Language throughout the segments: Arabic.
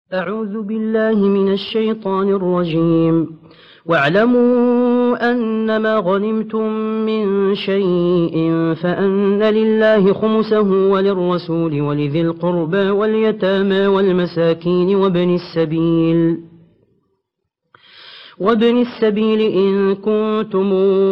أعوذ بالله من الشيطان الرجيم. واعلموا أنما غنمتم من شيء فأن لله خمسه وللرسول ولذي القربى واليتامى والمساكين وابن السبيل إن كنتم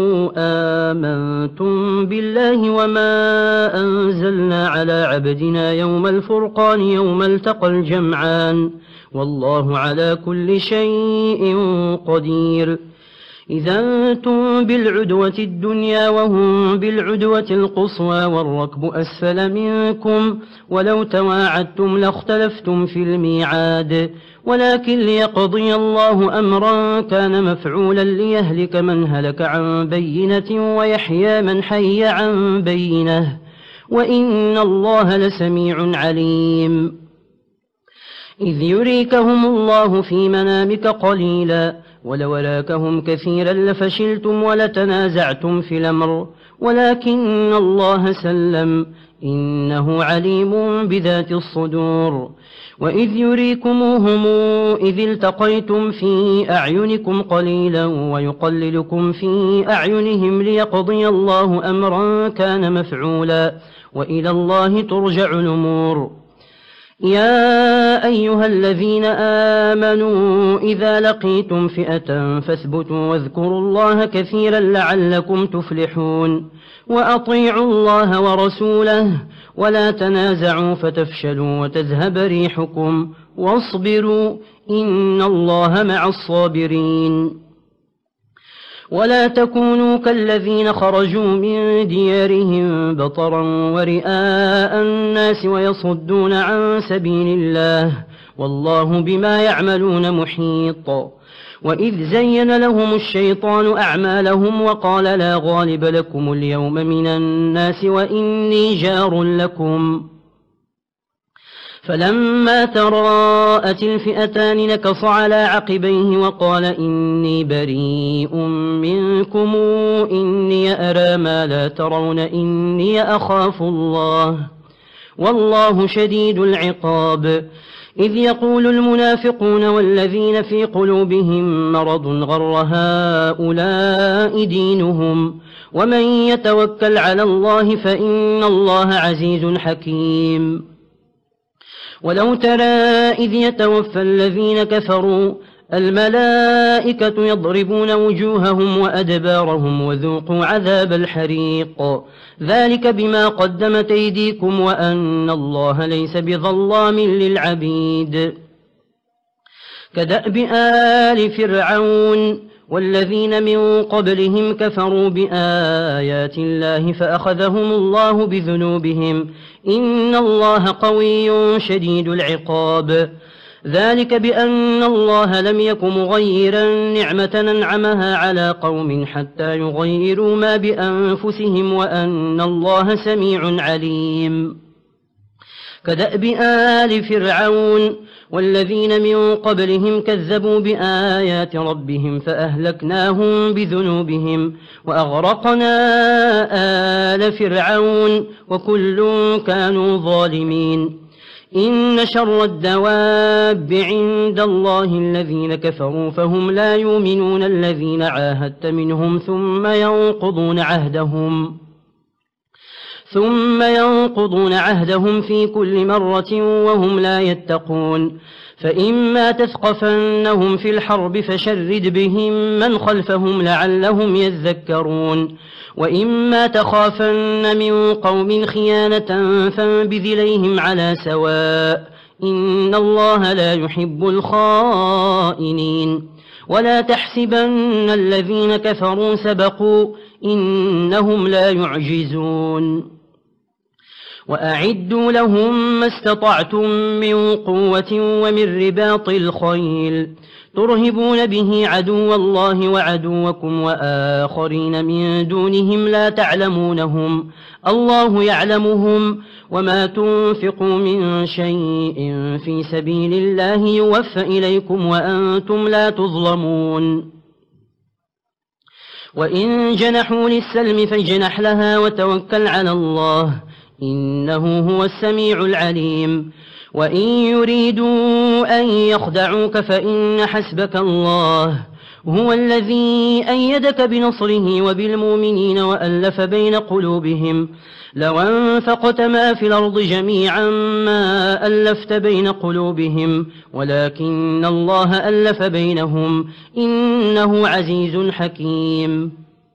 آمنتم بالله وما أنزلنا على عبدنا يوم الفرقان يوم التقى الجمعان والله على كل شيء قدير. إذا أنتم بالعدوة الدنيا وهم بالعدوة القصوى والركب أسفل منكم ولو تواعدتم لاختلفتم في الميعاد ولكن ليقضي الله أمرا كان مفعولا ليهلك من هلك عن بينة ويحيى من حي عن بينة وإن الله لسميع عليم. إذ يريكهم الله في منامك قليلا ولو راكهم كثيرا لفشلتم ولتنازعتم في الأمر ولكن الله سلم إنه عليم بذات الصدور. وإذ يريكموهم إذ التقيتم في أعينكم قليلا ويقللكم في أعينهم ليقضي الله أمرا كان مفعولا وإلى الله ترجع الأمور. يا أيها الذين آمنوا إذا لقيتم فئة فاثبتوا واذكروا الله كثيرا لعلكم تفلحون وأطيعوا الله ورسوله ولا تنازعوا فتفشلوا وتذهب ريحكم واصبروا إن الله مع الصابرين. ولا تكونوا كالذين خرجوا من ديارهم بطرا ورئاء الناس ويصدون عن سبيل الله والله بما يعملون محيط. وإذ زين لهم الشيطان أعمالهم وقال لا غالب لكم اليوم من الناس وإني جار لكم فلما تراءت الفئتان نكص على عقبيه وقال إني بريء منكم إني أرى ما لا ترون إني أخاف الله والله شديد العقاب. إذ يقول المنافقون والذين في قلوبهم مرض غر هؤلاء دينهم ومن يتوكل على الله فإن الله عزيز حكيم. ولو ترى إذ يتوفى الذين كفروا الملائكة يضربون وجوههم وأدبارهم وذوقوا عذاب الحريق ذلك بما قدمت أيديكم وأن الله ليس بظلام للعبيد. كدأب آل فرعون والذين من قبلهم كفروا بآيات الله فأخذهم الله بذنوبهم إن الله قوي شديد العقاب. ذلك بأن الله لم يك مغيرا نعمة أنعمها على قوم حتى يغيروا ما بأنفسهم وأن الله سميع عليم. كدأب آل فرعون والذين من قبلهم كذبوا بآيات ربهم فأهلكناهم بذنوبهم وأغرقنا آل فرعون وكل كانوا ظالمين. إن شر الدواب عند الله الذين كفروا فهم لا يؤمنون الذين عاهدت منهم ثم ينقضون عهدهم في كل مرة وهم لا يتقون. فإما تثقفنهم في الحرب فشرد بهم من خلفهم لعلهم يذكرون وإما تخافن من قوم خيانة فانبذ إليهم على سواء إن الله لا يحب الخائنين. ولا تحسبن الذين كفروا سبقوا إنهم لا يعجزون. وأعدوا لهم ما استطعتم من قوة ومن رباط الخيل ترهبون به عدو الله وعدوكم وآخرين من دونهم لا تعلمونهم الله يعلمهم وما تنفقوا من شيء في سبيل الله يوفى إليكم وأنتم لا تظلمون. وإن جنحوا للسلم فاجنح لها وتوكل على الله إنه هو السميع العليم. وإن يريدوا أن يخدعوك فإن حسبك الله هو الذي أيدك بنصره وبالمؤمنين وألف بين قلوبهم لو أنفقت ما في الأرض جميعا ما ألفت بين قلوبهم ولكن الله ألف بينهم إنه عزيز حكيم.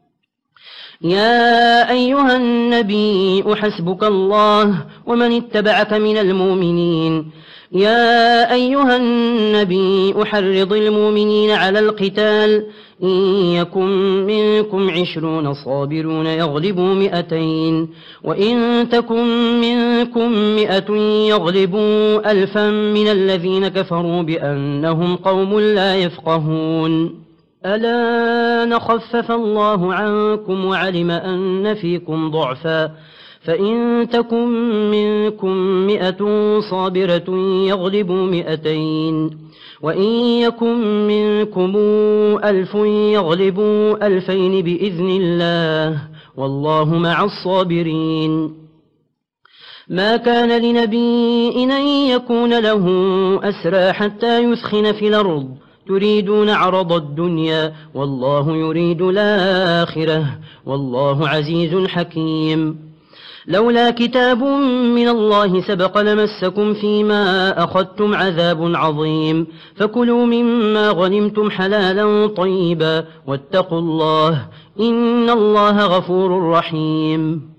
يا أيها النبي حسبك الله ومن اتبعك من المؤمنين. يا أيها النبي حرض المؤمنين على القتال إن يكن منكم 20 صابرون يغلبوا 200 وإن تكن منكم 100 يغلبوا 1000 من الذين كفروا بأنهم قوم لا يفقهون. ألا نخفف الله عنكم وعلم أن فيكم ضعفا فإن تكن منكم 100 صابرة يغلبوا 200 وإن يكن منكم 1000 يغلبوا 2000 بإذن الله والله مع الصابرين. ما كان لنبي أن يكون له أسرى حتى يثخن في الأرض تريدون عرض الدنيا والله يريد الآخرة والله عزيز حكيم. لولا كتاب من الله سبق لمسكم فيما أخذتم عذاب عظيم فكلوا مما غنمتم حلالا طيبا واتقوا الله إن الله غفور رحيم.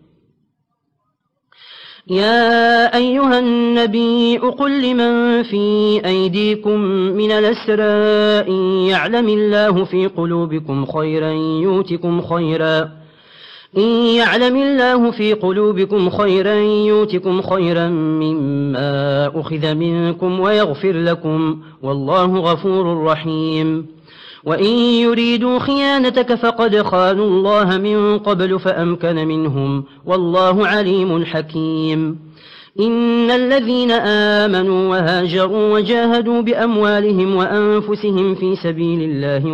يا أيها النبي قل لمن في أيديكم من الأسرى إن يعلم الله في قلوبكم خيرا يؤتكم خيرا مما أخذ منكم ويغفر لكم والله غفور رحيم. وإن يريدوا خيانتك فقد خانوا الله من قبل فأمكن منهم والله عليم حكيم. إن الذين آمنوا وهاجروا وجاهدوا بأموالهم وأنفسهم في سبيل الله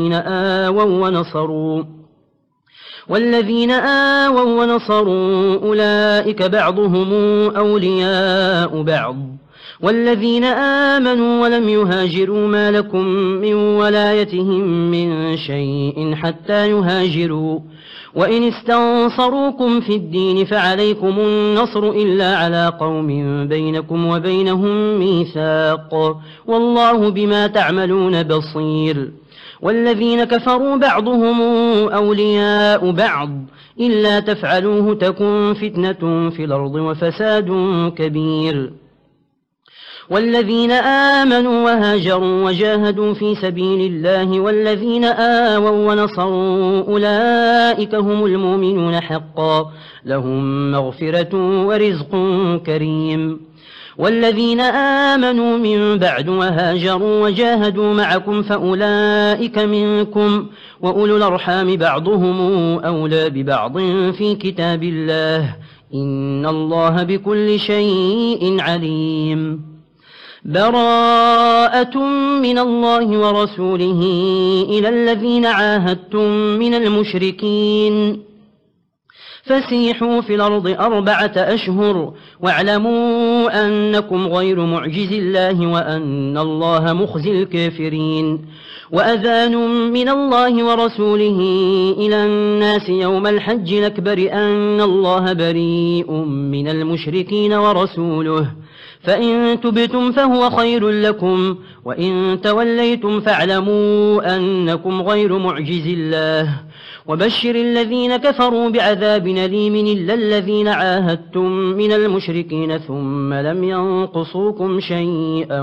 والذين آووا ونصروا أولئك بعضهم أولياء بعض والذين آمنوا ولم يهاجروا ما لكم من ولايتهم من شيء حتى يهاجروا وإن استنصروكم في الدين فعليكم النصر إلا على قوم بينكم وبينهم ميثاق والله بما تعملون بصير. والذين كفروا بعضهم أولياء بعض إلا تفعلوه تكن فتنة في الأرض وفساد كبير. والذين آمنوا وهاجروا وجاهدوا في سبيل الله والذين آووا ونصروا أولئك هم المؤمنون حقا لهم مغفرة ورزق كريم. والذين آمنوا من بعد وهاجروا وجاهدوا معكم فأولئك منكم وأولو الأرحام بعضهم أولى ببعض في كتاب الله إن الله بكل شيء عليم. براءة من الله ورسوله إلى الذين عاهدتم من المشركين فسيحوا في الأرض 4 أشهر واعلموا أنكم غير معجز الله وأن الله مخزي الكافرين. وأذان من الله ورسوله إلى الناس يوم الحج الأكبر أن الله بريء من المشركين ورسوله فإن تبتم فهو خير لكم وإن توليتم فاعلموا أنكم غير معجز الله وبشر الذين كفروا بعذاب أليم إلا الذين عاهدتم من المشركين ثم لم ينقصوكم شيئا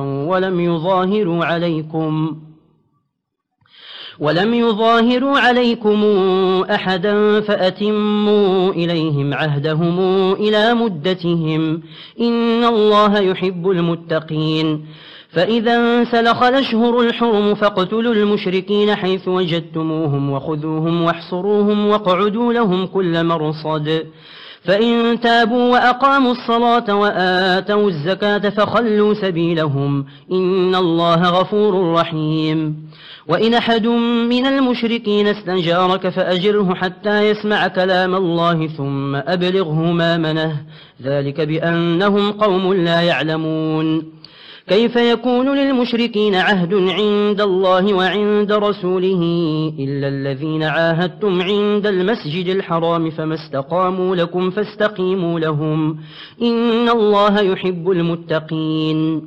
ولم يظاهروا عليكم أحدا فأتموا إليهم عهدهم إلى مدتهم إن الله يحب المتقين. فإذا انسلخ الأشهر الحرم فاقتلوا المشركين حيث وجدتموهم وخذوهم واحصروهم واقعدوا لهم كل مرصد فإن تابوا وأقاموا الصلاة وآتوا الزكاة فخلوا سبيلهم إن الله غفور رحيم. وإن أحد من المشركين استنجارك فأجره حتى يسمع كلام الله ثم أبلغه مامنه ذلك بأنهم قوم لا يعلمون. كيف يكون للمشركين عهد عند الله وعند رسوله إلا الذين عاهدتم عند المسجد الحرام فما استقاموا لكم فاستقيموا لهم إن الله يحب المتقين.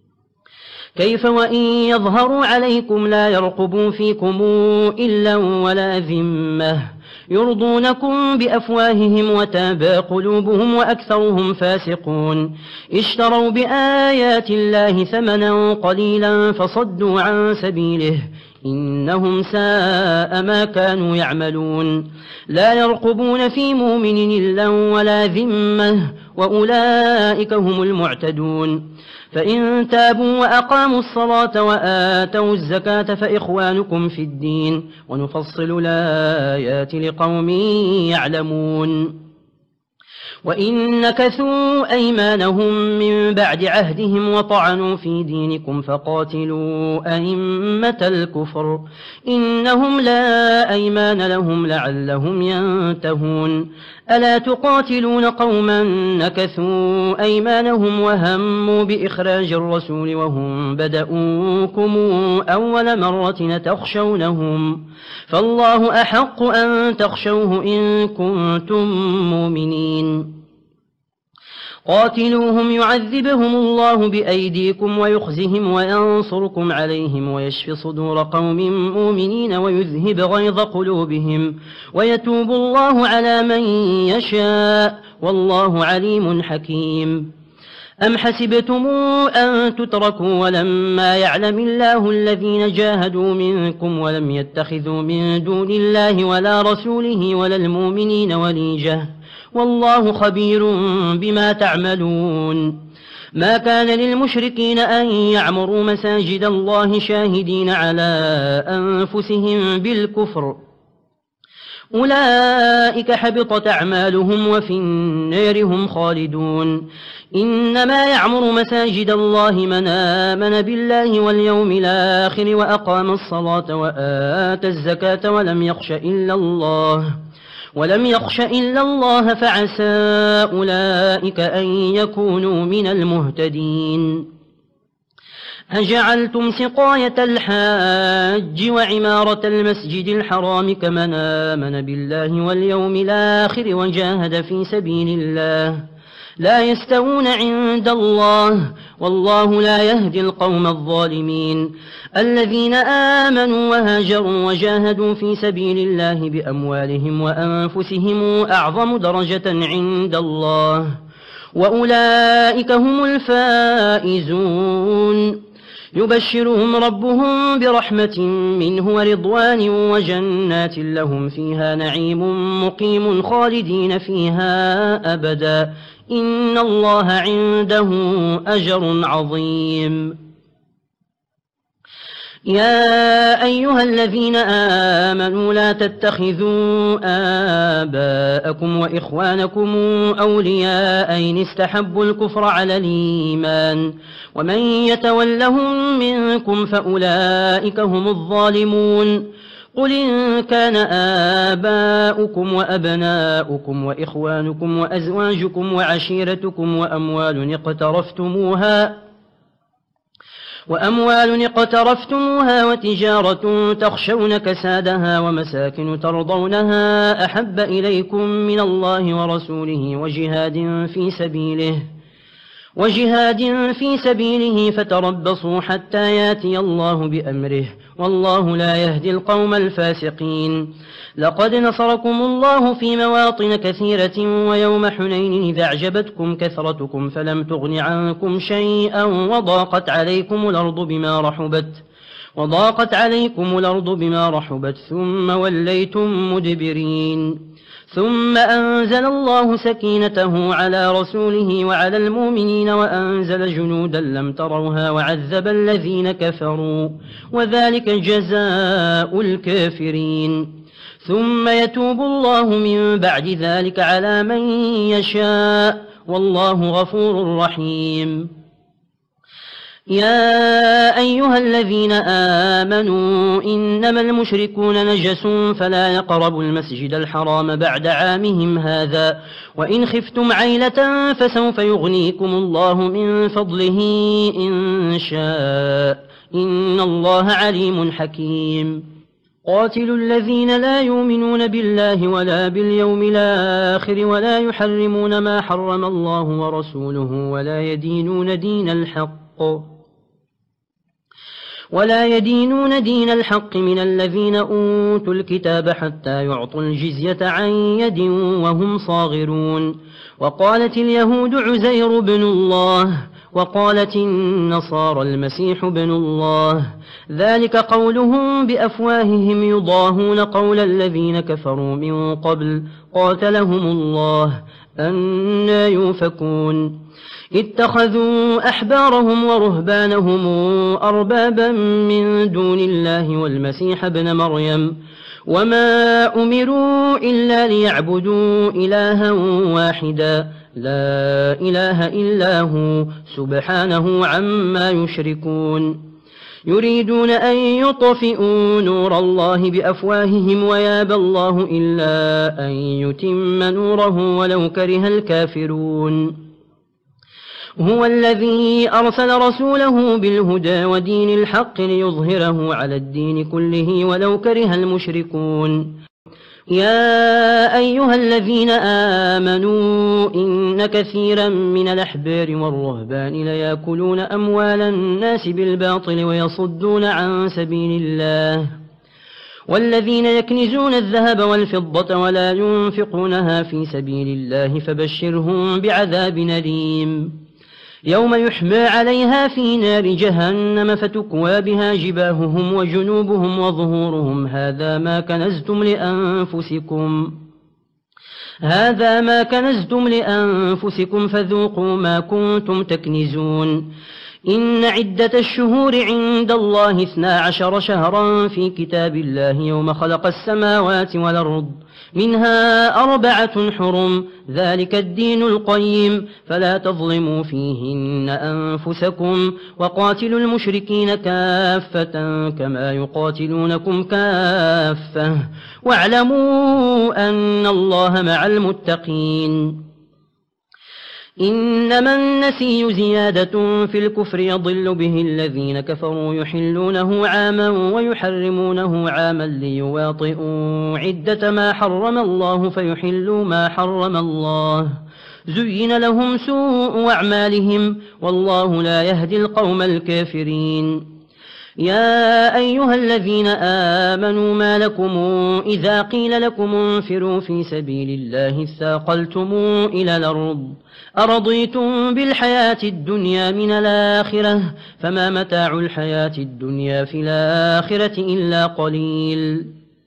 كيف وإن يظهروا عليكم لا يرقبوا فيكم إلا ولا ذمة يرضونكم بأفواههم وتابى قلوبهم وأكثرهم فاسقون. اشتروا بآيات الله ثمنا قليلا فصدوا عن سبيله إنهم ساء ما كانوا يعملون. لا يرقبون في مؤمن إلا ولا ذمة وأولئك هم المعتدون. فإن تابوا وأقاموا الصلاة وآتوا الزكاة فإخوانكم في الدين ونفصل الآيات لقوم يعلمون. وإن نكثوا أيمانهم من بعد عهدهم وطعنوا في دينكم فقاتلوا أئمة الكفر إنهم لا أيمان لهم لعلهم ينتهون. ألا تقاتلون قوما نكثوا أيمانهم وهموا بإخراج الرسول وهم بدؤوكم أول مرة تخشونهم فالله أحق أن تخشوه إن كنتم مؤمنين. قاتلوهم يعذبهم الله بأيديكم ويخزهم وينصركم عليهم ويشفي صدور قوم مؤمنين ويذهب غيظ قلوبهم ويتوب الله على من يشاء والله عليم حكيم. أم حسبتم أن تتركوا ولما يعلم الله الذين جاهدوا منكم ولم يتخذوا من دون الله ولا رسوله ولا المؤمنين وليجة والله خبير بما تعملون. ما كان للمشركين أن يعمروا مساجد الله شاهدين على أنفسهم بالكفر أولئك حبطت أعمالهم وفي النار هم خالدون. إنما يعمر مساجد الله من آمن بالله واليوم الآخر وأقام الصلاة وآتى الزكاة ولم يخش إلا الله فعسى أولئك أن يكونوا من المهتدين. أجعلتم سقاية الحاج وعمارة المسجد الحرام كمن آمن بالله واليوم الآخر وجاهد في سبيل الله لا يستوون عند الله والله لا يهدي القوم الظالمين. الذين آمنوا وهاجروا وجاهدوا في سبيل الله بأموالهم وأنفسهم أعظم درجة عند الله وأولئك هم الفائزون. يبشرهم ربهم برحمة منه ورضوان وجنات لهم فيها نعيم مقيم خالدين فيها أبدا إن الله عنده أجر عظيم. يا أيها الذين آمنوا لا تتخذوا آباءكم وإخوانكم أولياء إن استحبوا الكفر على الإيمان ومن يتولهم منكم فأولئك هم الظالمون. قل إن كان آباؤكم وأبناؤكم وإخوانكم وأزواجكم وعشيرتكم وأموال اقترفتموها وتجارة تخشون كسادها ومساكن ترضونها أحب إليكم من الله ورسوله وجهاد في سبيله فتربصوا حتى ياتي الله بأمره والله لا يهدي القوم الفاسقين. لقد نصركم الله في مواطن كثيرة ويوم حنين إذا أعجبتكم كثرتكم فلم تغن عنكم شيئا وضاقت عليكم الأرض بما رحبت ثم وليتم مدبرين. ثم أنزل الله سكينته على رسوله وعلى المؤمنين وأنزل جنودا لم تروها وعذب الذين كفروا وذلك جزاء الكافرين. ثم يتوب الله من بعد ذلك على من يشاء والله غفور رحيم. يا أيها الذين آمنوا إنما المشركون نجس فلا يقربوا المسجد الحرام بعد عامهم هذا وإن خفتم عيلة فسوف يغنيكم الله من فضله إن شاء إن الله عليم حكيم. قاتلوا الذين لا يؤمنون بالله ولا باليوم الآخر ولا يحرمون ما حرم الله ورسوله ولا يدينون دين الحق من الذين أوتوا الكتاب حتى يعطوا الجزية عن يد وهم صاغرون. وقالت اليهود عزير بن الله وقالت النصارى المسيح بن الله ذلك قولهم بأفواههم يضاهون قول الذين كفروا من قبل قاتلهم الله أنى يؤفكون. اتخذوا أحبارهم ورهبانهم أربابا من دون الله والمسيح ابن مريم وما أمروا إلا ليعبدوا إلها واحدا لا إله إلا هو سبحانه عما يشركون. يريدون أن يطفئوا نور الله بأفواههم ويابى الله إلا أن يتم نوره ولو كره الكافرون. هو الذي أرسل رسوله بالهدى ودين الحق ليظهره على الدين كله ولو كره المشركون. يا أيها الذين آمنوا إن كثيرا من الأحبار والرهبان ليأكلون أموال الناس بالباطل ويصدون عن سبيل الله والذين يكنزون الذهب والفضة ولا ينفقونها في سبيل الله فبشرهم بعذاب أليم. يوم يحمى عليها في نار جهنم فتكوى بها جباههم وجنوبهم وظهورهم هذا ما كنزتم لأنفسكم فذوقوا ما كنتم تكنزون. إن عدة الشهور عند الله 12 شهرا في كتاب الله يوم خلق السماوات والأرض منها 4 حرم ذلك الدين القيم فلا تظلموا فيهن أنفسكم وقاتلوا المشركين كافة كما يقاتلونكم كافة واعلموا أن الله مع المتقين. إنما النسي زيادة في الكفر يضل به الذين كفروا يحلونه عاما ويحرمونه عاما ليواطئوا عدة ما حرم الله فيحلوا ما حرم الله زين لهم سوء أعمالهم والله لا يهدي القوم الكافرين. يا أيها الذين آمنوا ما لكم إذا قيل لكم انفروا في سبيل الله اثاقلتم إلى الأرض أرضيتم بالحياة الدنيا من الآخرة فما متاع الحياة الدنيا في الآخرة إلا قليل.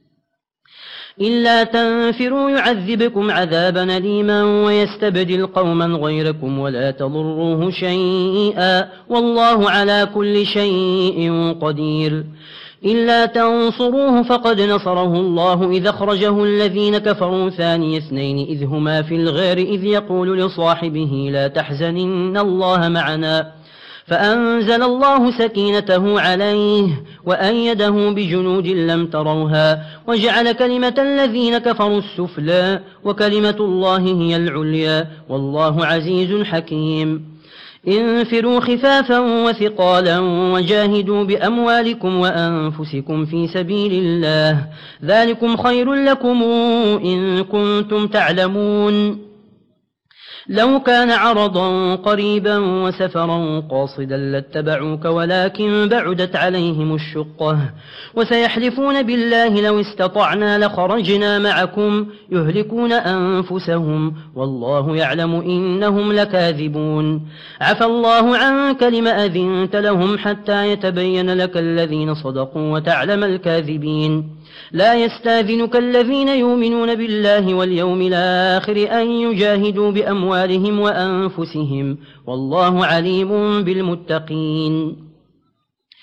إلا تنفروا يعذبكم عذابا أليما ويستبدل قوما غيركم ولا تضروه شيئا والله على كل شيء قدير. إلا تنصروه فقد نصره الله إذ أخرجه الذين كفروا ثاني اثنين إذ هما في الغار إذ يقول لصاحبه لا تحزن إن الله معنا فأنزل الله سكينته عليه وأيده بجنود لم تروها وجعل كلمة الذين كفروا السفلى وكلمة الله هي العليا والله عزيز حكيم. انفروا خفافا وثقالا وجاهدوا بأموالكم وأنفسكم في سبيل الله ذلكم خير لكم إن كنتم تعلمون. لو كان عرضا قريبا وسفرا قاصدا لاتبعوك ولكن بعدت عليهم الشقة وسيحلفون بالله لو استطعنا لخرجنا معكم يهلكون أنفسهم والله يعلم إنهم لكاذبون. عفى الله عنك لما أذنت لهم حتى يتبين لك الذين صدقوا وتعلم الكاذبين. لا يستاذنك الذين يؤمنون بالله واليوم الآخر أن يجاهدوا بأموالهم وأنفسهم والله عليم بالمتقين.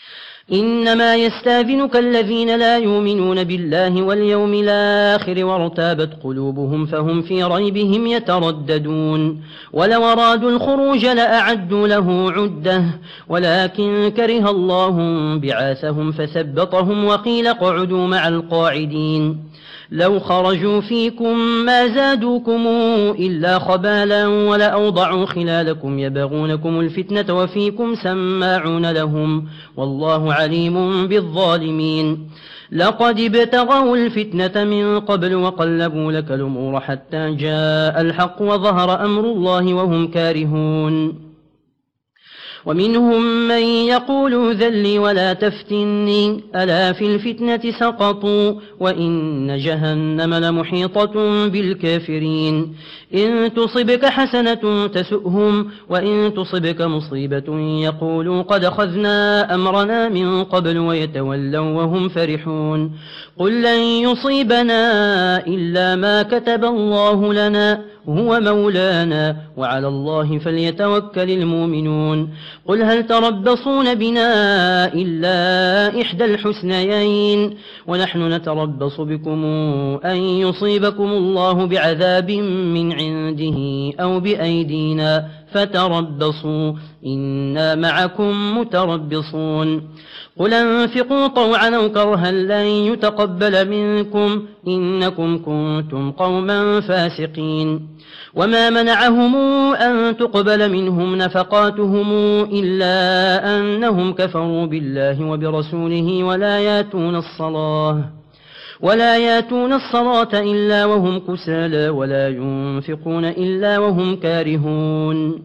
إنما يستاذنك الذين لا يؤمنون بالله واليوم الآخر وارتابت قلوبهم فهم في ريبهم يترددون ولو أرادوا الخروج لأعدوا له عدة ولكن كره الله بعاثهم فثبطهم وقيل اقعدوا مع القاعدين لو خرجوا فيكم ما زادوكم إلا خبالا ولأوضعوا خلالكم يبغونكم الفتنة وفيكم سماعون لهم والله عليم بالظالمين لقد ابتغوا الفتنة من قبل وقلبوا لك الأمور حتى جاء الحق وظهر أمر الله وهم كارهون ومنهم من يقول ذلي ولا تفتني ألا في الفتنة سقطوا وإن جهنم لمحيطة بالكافرين إن تصبك حسنة تسؤهم وإن تصبك مصيبة يقولوا قد أخذنا أمرنا من قبل ويتولوا وهم فرحون قل لن يصيبنا إلا ما كتب الله لنا هو مولانا وعلى الله فليتوكل المؤمنون قل هل تربصون بنا إلا إحدى الحسنيين ونحن نتربص بكم أن يصيبكم الله بعذاب من عنده أو بأيدينا فتربصوا إنا معكم متربصون قل انفقوا طوعا أو كرها لن يتقبل منكم إنكم كنتم قوما فاسقين وما منعهم أن تقبل منهم نفقاتهم إلا أنهم كفروا بالله وبرسوله ولا ياتون الصلاة إلا وهم كسالى ولا ينفقون إلا وهم كارهون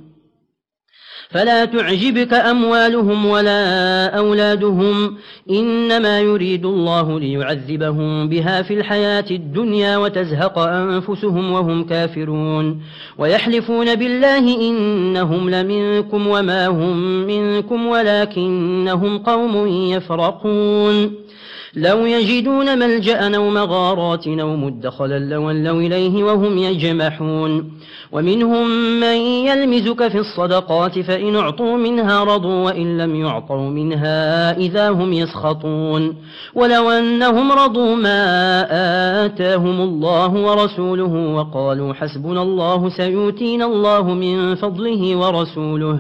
فلا تعجبك أموالهم ولا أولادهم إنما يريد الله ليعذبهم بها في الحياة الدنيا وتزهق أنفسهم وهم كافرون ويحلفون بالله إنهم لمنكم وما هم منكم ولكنهم قوم يفرقون لو يجدون ملجأ أو مغارات أو مدخلا لولوا إليه وهم يجمحون ومنهم من يلمزك في الصدقات فإن أعطوا منها رضوا وإن لم يعطوا منها إذا هم يسخطون ولو أنهم رضوا ما آتاهم الله ورسوله وقالوا حسبنا الله سيؤتينا الله من فضله ورسوله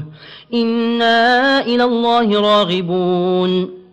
إنا إلى الله راغبون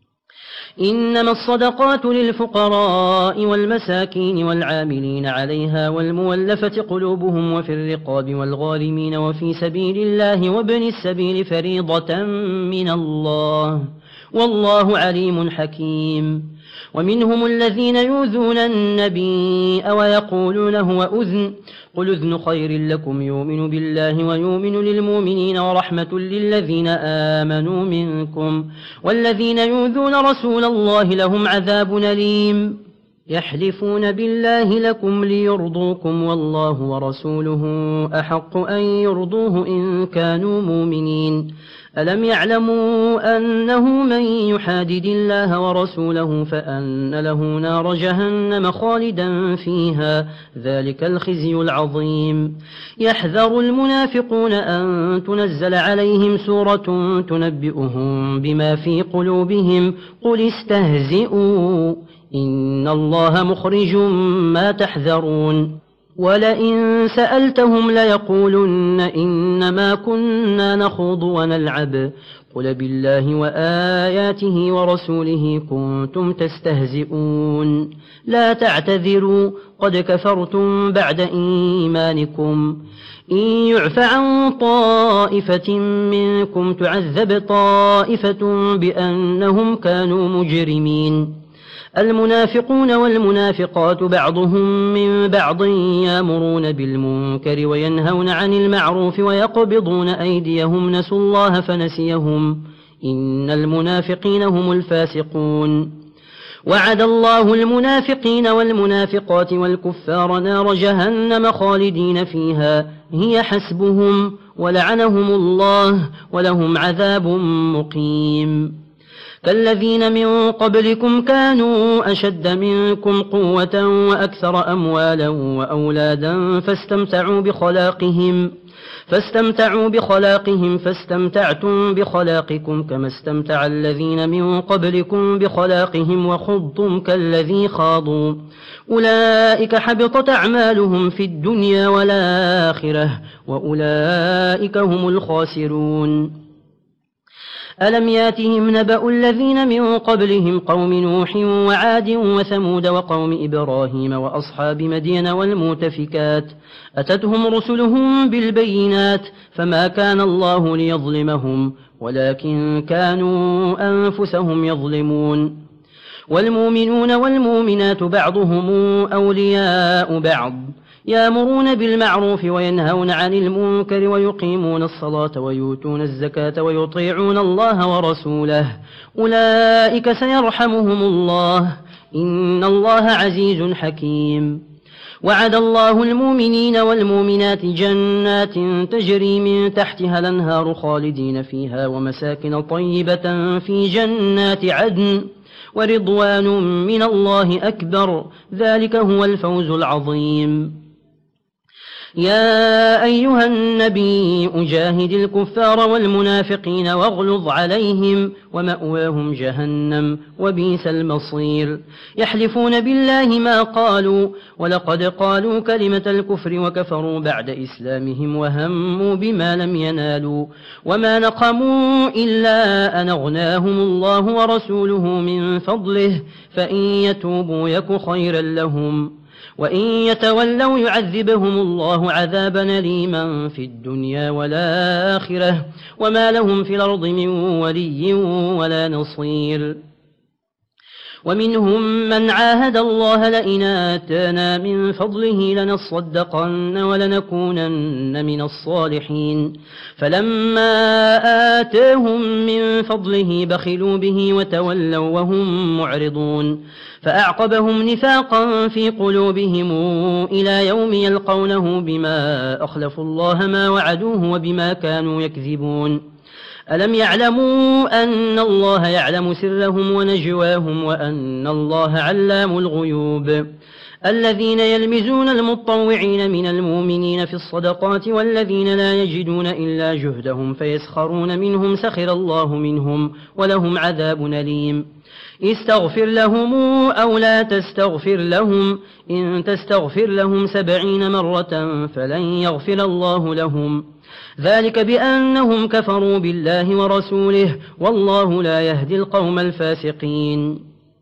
إنما الصدقات للفقراء والمساكين والعاملين عليها والمولفة قلوبهم وفي الرقاب والغارمين وفي سبيل الله وابن السبيل فريضة من الله والله عليم حكيم ومنهم الذين يؤذون النبي ويقولون هو أذن قل أذن خير لكم يؤمن بالله ويؤمن للمؤمنين ورحمة للذين آمنوا منكم والذين يؤذون رسول الله لهم عذاب أليم يحلفون بالله لكم ليرضوكم والله ورسوله أحق أن يرضوه إن كانوا مؤمنين ألم يعلموا أنه من يحادد الله ورسوله فأن له نار جهنم خالدا فيها ذلك الخزي العظيم يحذر المنافقون أن تنزل عليهم سورة تنبئهم بما في قلوبهم قل استهزئوا إن الله مخرج ما تحذرون ولئن سألتهم ليقولن إنما كنا نخوض ونلعب قل بالله وآياته ورسوله كنتم تستهزئون لا تعتذروا قد كفرتم بعد إيمانكم إن يعف عن طائفة منكم تعذب طائفة بأنهم كانوا مجرمين المنافقون والمنافقات بعضهم من بعض يأمرون بالمنكر وينهون عن المعروف ويقبضون أيديهم نسوا الله فنسيهم إن المنافقين هم الفاسقون وعد الله المنافقين والمنافقات والكفار نار جهنم خالدين فيها هي حسبهم ولعنهم الله ولهم عذاب مقيم كالذين من قبلكم كانوا أشد منكم قوة وأكثر أموالا وأولادا فاستمتعوا بخلاقهم فاستمتعتم بخلاقكم كما استمتع الذين من قبلكم بخلاقهم وخضتم كالذي خاضوا أولئك حبطت أعمالهم في الدنيا والآخرة وأولئك هم الخاسرون. ألم ياتهم نبأ الذين من قبلهم قوم نوح وعاد وثمود وقوم إبراهيم وأصحاب مدين والمؤتفكات أتتهم رسلهم بالبينات فما كان الله ليظلمهم ولكن كانوا أنفسهم يظلمون. والمؤمنون والمؤمنات بعضهم أولياء بعض يأمرون بالمعروف وينهون عن المنكر ويقيمون الصلاة ويؤتون الزكاة ويطيعون الله ورسوله أولئك سيرحمهم الله إن الله عزيز حكيم. وعد الله المؤمنين والمؤمنات جنات تجري من تحتها الأنهار خالدين فيها ومساكن طيبة في جنات عدن ورضوان من الله أكبر ذلك هو الفوز العظيم. يا أيها النبي أجاهد الكفار والمنافقين واغلظ عليهم ومأواهم جهنم وبئس المصير. يحلفون بالله ما قالوا ولقد قالوا كلمة الكفر وكفروا بعد إسلامهم وهموا بما لم ينالوا وما نقموا إلا أن أغناهم الله ورسوله من فضله فإن يتوبوا يك خيرا لهم وإن يتولوا يعذبهم الله عذابا أليما في الدنيا والآخرة وما لهم في الأرض من ولي ولا نصير. ومنهم من عاهد الله لئن آتانا من فضله لنصدقن ولنكونن من الصالحين فلما آتاهم من فضله بخلوا به وتولوا وهم معرضون فأعقبهم نفاقا في قلوبهم إلى يوم يلقونه بما أخلفوا الله ما وعدوه وبما كانوا يكذبون. ألم يعلموا أن الله يعلم سرهم ونجواهم وأن الله علام الغيوب. الذين يلمزون المطوعين من المؤمنين في الصدقات والذين لا يجدون إلا جهدهم فيسخرون منهم سخر الله منهم ولهم عذاب أليم. استغفر لهم أو لا تستغفر لهم إن تستغفر لهم 70 مرة فلن يغفر الله لهم ذلك بأنهم كفروا بالله ورسوله والله لا يهدي القوم الفاسقين.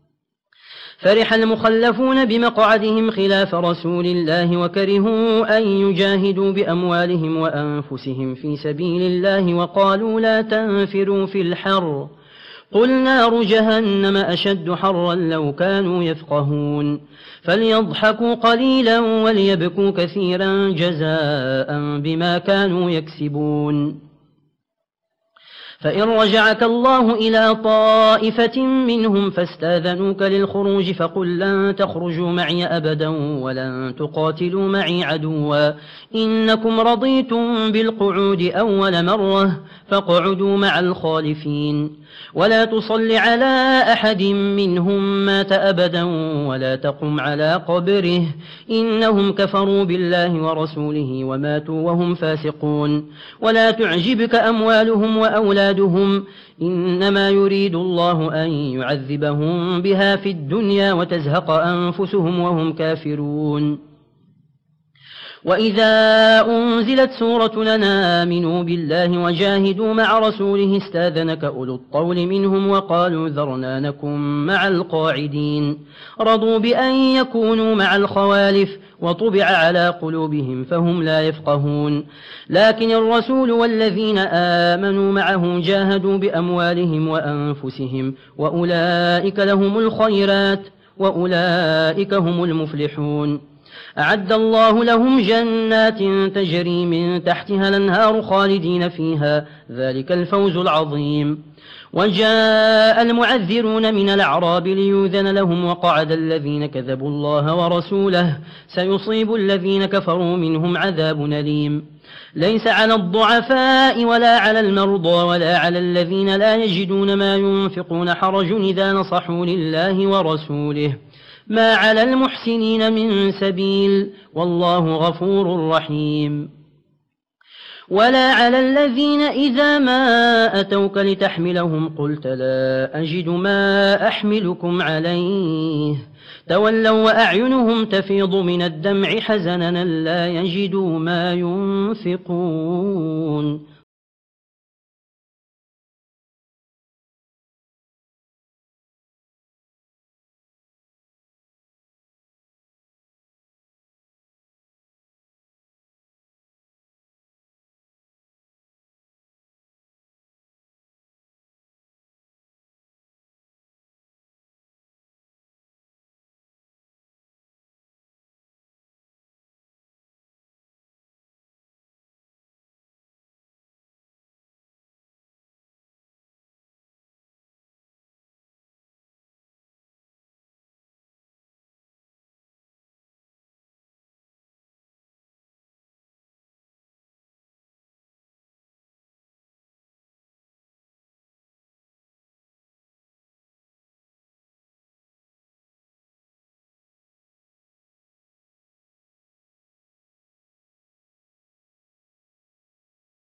فرح المخلفون بمقعدهم خلاف رسول الله وكرهوا أن يجاهدوا بأموالهم وأنفسهم في سبيل الله وقالوا لا تنفروا في الحر قل نار جهنم أشد حرا لو كانوا يفقهون فليضحكوا قليلا وليبكوا كثيرا جزاء بما كانوا يكسبون. فإن رجعك الله إلى طائفة منهم فاستاذنوك للخروج فقل لن تخرجوا معي أبدا ولن تقاتلوا معي عدوا إنكم رضيتم بالقعود أول مرة فاقعدوا مع الخالفين ولا تصل على أحد منهم مات أبدا ولا تقم على قبره إنهم كفروا بالله ورسوله وماتوا وهم فاسقون. ولا تعجبك أموالهم وأولادهم إنما يريد الله أن يعذبهم بها في الدنيا وتزهق أنفسهم وهم كافرون. وإذا أنزلت سورة لنا آمنوا بالله وجاهدوا مع رسوله استاذنك أولو الطول منهم وقالوا ذرنا نكن مع القاعدين رضوا بأن يكونوا مع الخوالف وطبع على قلوبهم فهم لا يفقهون. لكن الرسول والذين آمنوا معه جاهدوا بأموالهم وأنفسهم وأولئك لهم الخيرات وأولئك هم المفلحون. أعد الله لهم جنات تجري من تحتها الأنهار خالدين فيها ذلك الفوز العظيم. وجاء المعذرون من الأعراب ليؤذن لهم وقعد الذين كذبوا الله ورسوله سيصيب الذين كفروا منهم عذاب أليم. ليس على الضعفاء ولا على المرضى ولا على الذين لا يجدون ما ينفقون حرج إذا نصحوا لله ورسوله ما على المحسنين من سبيل والله غفور رحيم. ولا على الذين إذا ما أتوك لتحملهم قلت لا أجد ما أحملكم عليه تولوا وأعينهم تفيض من الدمع حزنا لا يجدوا ما ينفقون